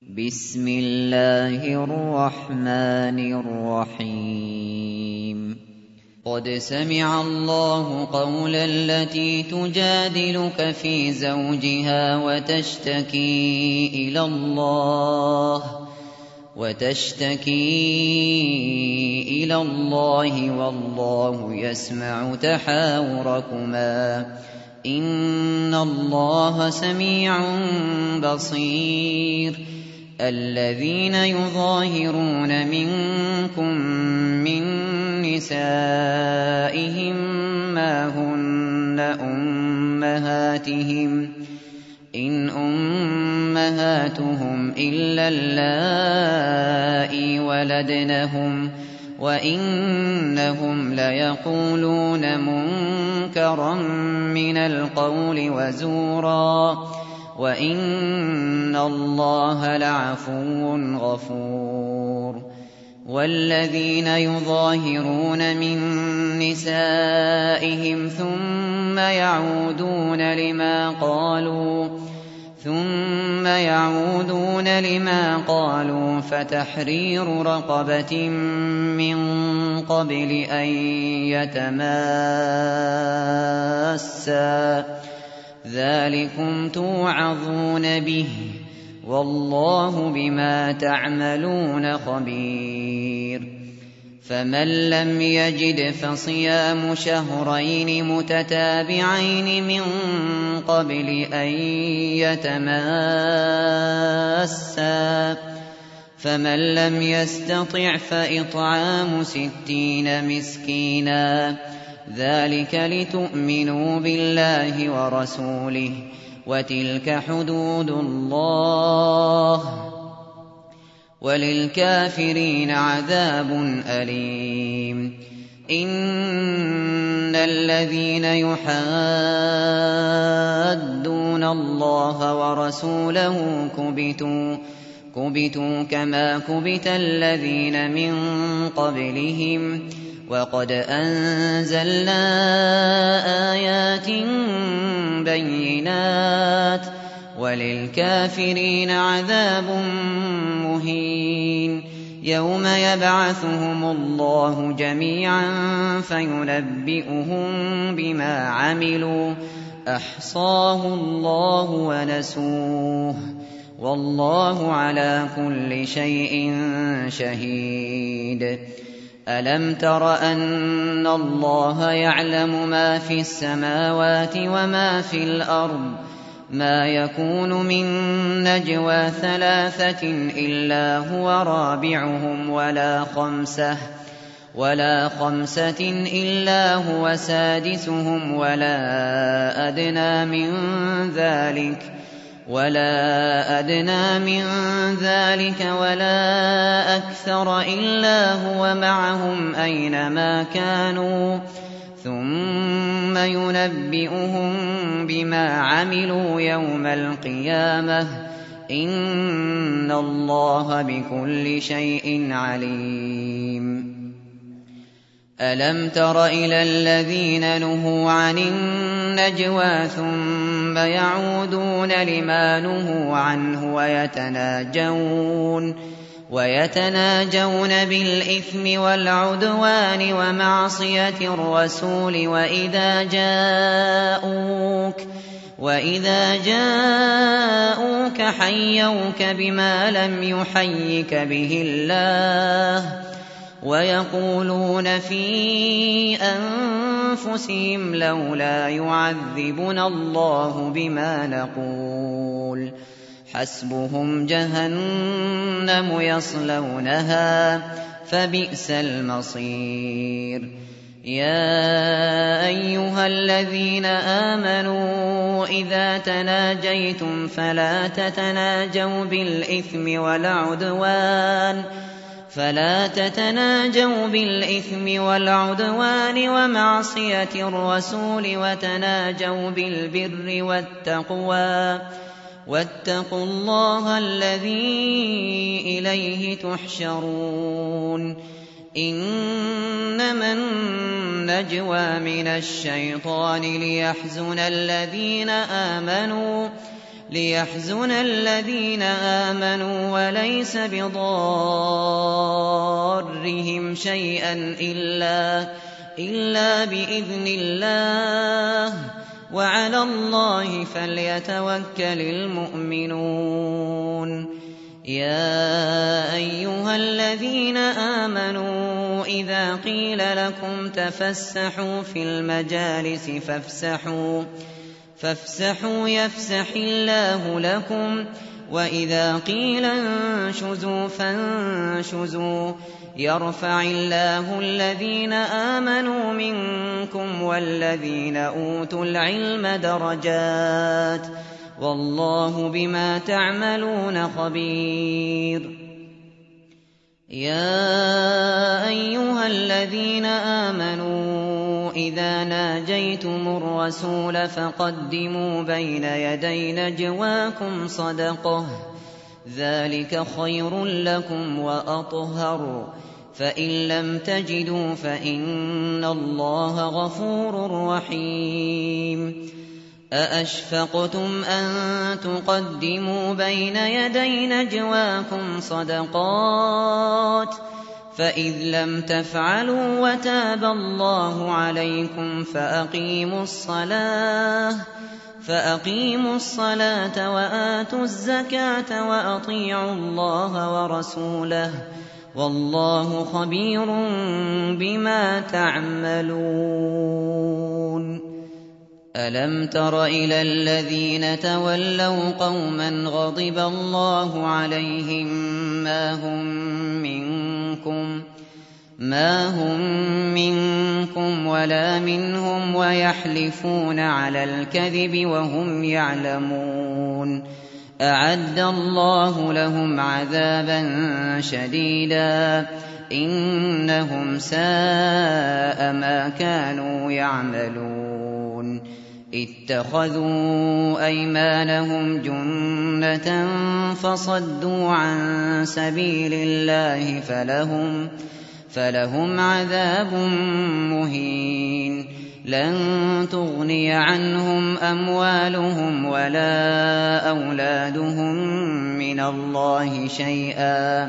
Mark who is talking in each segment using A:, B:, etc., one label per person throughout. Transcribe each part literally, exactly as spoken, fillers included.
A: بسم الله الرحمن الرحيم قد سمع الله قول التي تجادلك في زوجها وتشتكي إلى الله وتشتكي إلى الله والله يسمع تحاوركما إن الله سميع بصير الذين يظاهرون منكم من نسائهم ما هن أمهاتهم إن أمهاتهم إلا اللائي ولدنهم وإنهم ليقولون منكرا من القول وزورا وإن الله لعفو غفور والذين يظاهرون من نسائهم ثم يعودون لما قالوا ثم يعودون لما قالوا فتحرير رقبة من قبل أن يتماسا ذلكم توعظون به والله بما تعملون خبير فمن لم يجد فصيام شهرين متتابعين من قبل أن يتماسا فمن لم يستطع فإطعام ستين مسكينا ذلك لتؤمنوا بالله ورسوله وتلك حدود الله وللكافرين عذاب أليم إن الذين يحادون الله ورسوله كبتوا كبتوا كما كبت الذين من قبلهم وقد أنزلنا آيات بينات وللكافرين عذاب مهين يوم يبعثهم الله جميعا فينبئهم بما عملوا أحصاه الله ونسوه والله على كل شيء شهيد ألم تر أن الله يعلم ما في السماوات وما في الأرض ما يكون من نجوى ثلاثة إلا هو رابعهم ولا خمسة ولا خمسة إلا هو سادسهم ولا أدنى من ذلك ولا أدنى من ذلك ولا أكثر إلا هو معهم أينما كانوا ثم ينبئهم بما عملوا يوم القيامة إن الله بكل شيء عليم ألم تر إلى الذين نهوا عن النجوى ثم يعودون لما نهوا عنه ويتناجون ويتناجون بالإثم والعدوان ومعصية الرسول وإذا جاءوك وإذا جاءوك حيوك بما لم يحيك به الله ويقولون في أنفسهم لولا يعذبنا الله بما نقول حسبهم جهنم يصلونها فبئس المصير يا أيها الذين آمنوا إذا تناجيتم فلا تتناجوا بالإثم والعدوان فلا تتناجوا بالإثم والعدوان ومعصية الرسول وتناجوا بالبر والتقوى واتقوا الله الذي إليه تحشرون إنما النجوى من الشيطان ليحزن الذين آمنوا ليحزن الذين آمنوا وليس بضارهم شيئا إلا, إلا بإذن الله وعلى الله فليتوكل المؤمنون. يا أيها الذين آمنوا إذا قيل لكم تفسحوا في المجالس فافسحوا فافسحوا يفسح الله لكم وإذا قيل انشزوا فانشزوا يرفع الله الذين آمنوا منكم والذين أوتوا العلم درجات والله بما تعملون خبير. يا أيها الذين آمنوا إذا ناجيتم الرسول فقدموا بين يدي نجواكم صدقة ذلك خير لكم وأطهر فإن لم تجدوا فإن الله غفور رحيم. أأشفقتم أن تقدموا بين يدي نجواكم صدقات فإذ لم تفعلوا وتاب الله عليكم فأقيموا الصلاة فأقيموا الصلاة وآتوا الزكاة وأطيعوا الله ورسوله والله خبير بما تعملون. ألم تر إلى الذين تولوا قوما غضب الله عليهم ما هم منكم ما هم منكم ولا منهم ويحلفون على الكذب وهم يعلمون أعد الله لهم عذابا شديدا إنهم ساء ما كانوا يعملون. اتخذوا أيمانهم جنة فصدوا عن سبيل الله فلهم فلهم عذاب مهين. لن تغني عنهم أموالهم ولا أولادهم من الله شيئا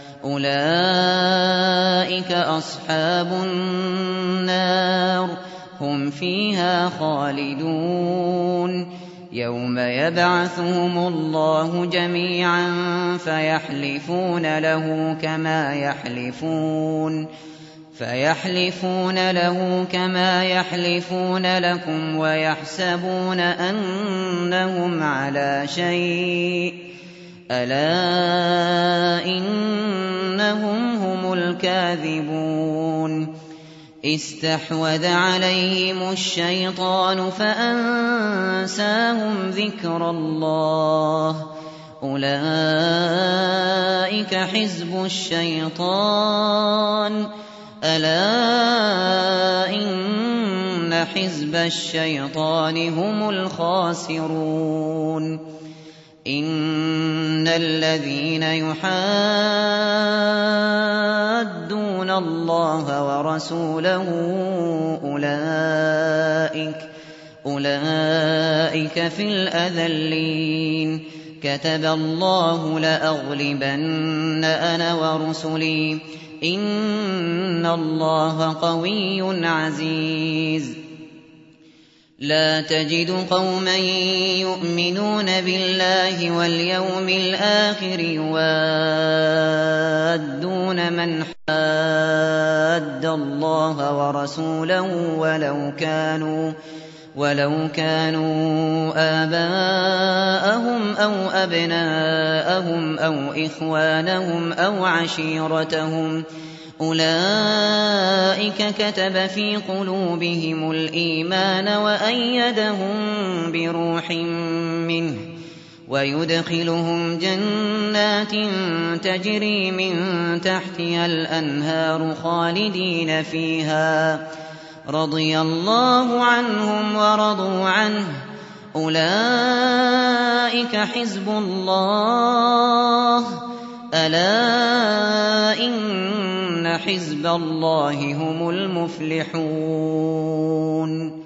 A: أولئك أصحاب النار هم فيها خالدون. يوم يبعثهم الله جميعا فيحلفون له كما يحلفون فيحلفون له كما يحلفون لكم ويحسبون أنهم على شيء ألا إنهم هم الكاذبون. استحوذ عليهم الشيطان فأنساهم ذكر الله أولئك حزب الشيطان ألا إن حزب الشيطان هم الخاسرون. إن الذين يحادون الله ورسوله أولئك أولئك في الأذلين. كتب الله لأغلبن أنا ورسلي إن الله قوي عزيز. لا تجد قوما يؤمنون بالله واليوم الآخر يوادون من حاد الله ورسوله ولو كانوا ولو كانوا آباءهم أو أبناءهم أو إخوانهم أو عشيرتهم أولئك كتب في قلوبهم الإيمان وأيدهم بروح منه ويدخلهم جنات تجري من تحتها الأنهار خالدين فيها رضي الله عنهم ورضوا عنه أولئك حزب الله ألا إن حزب الله هم المفلحون.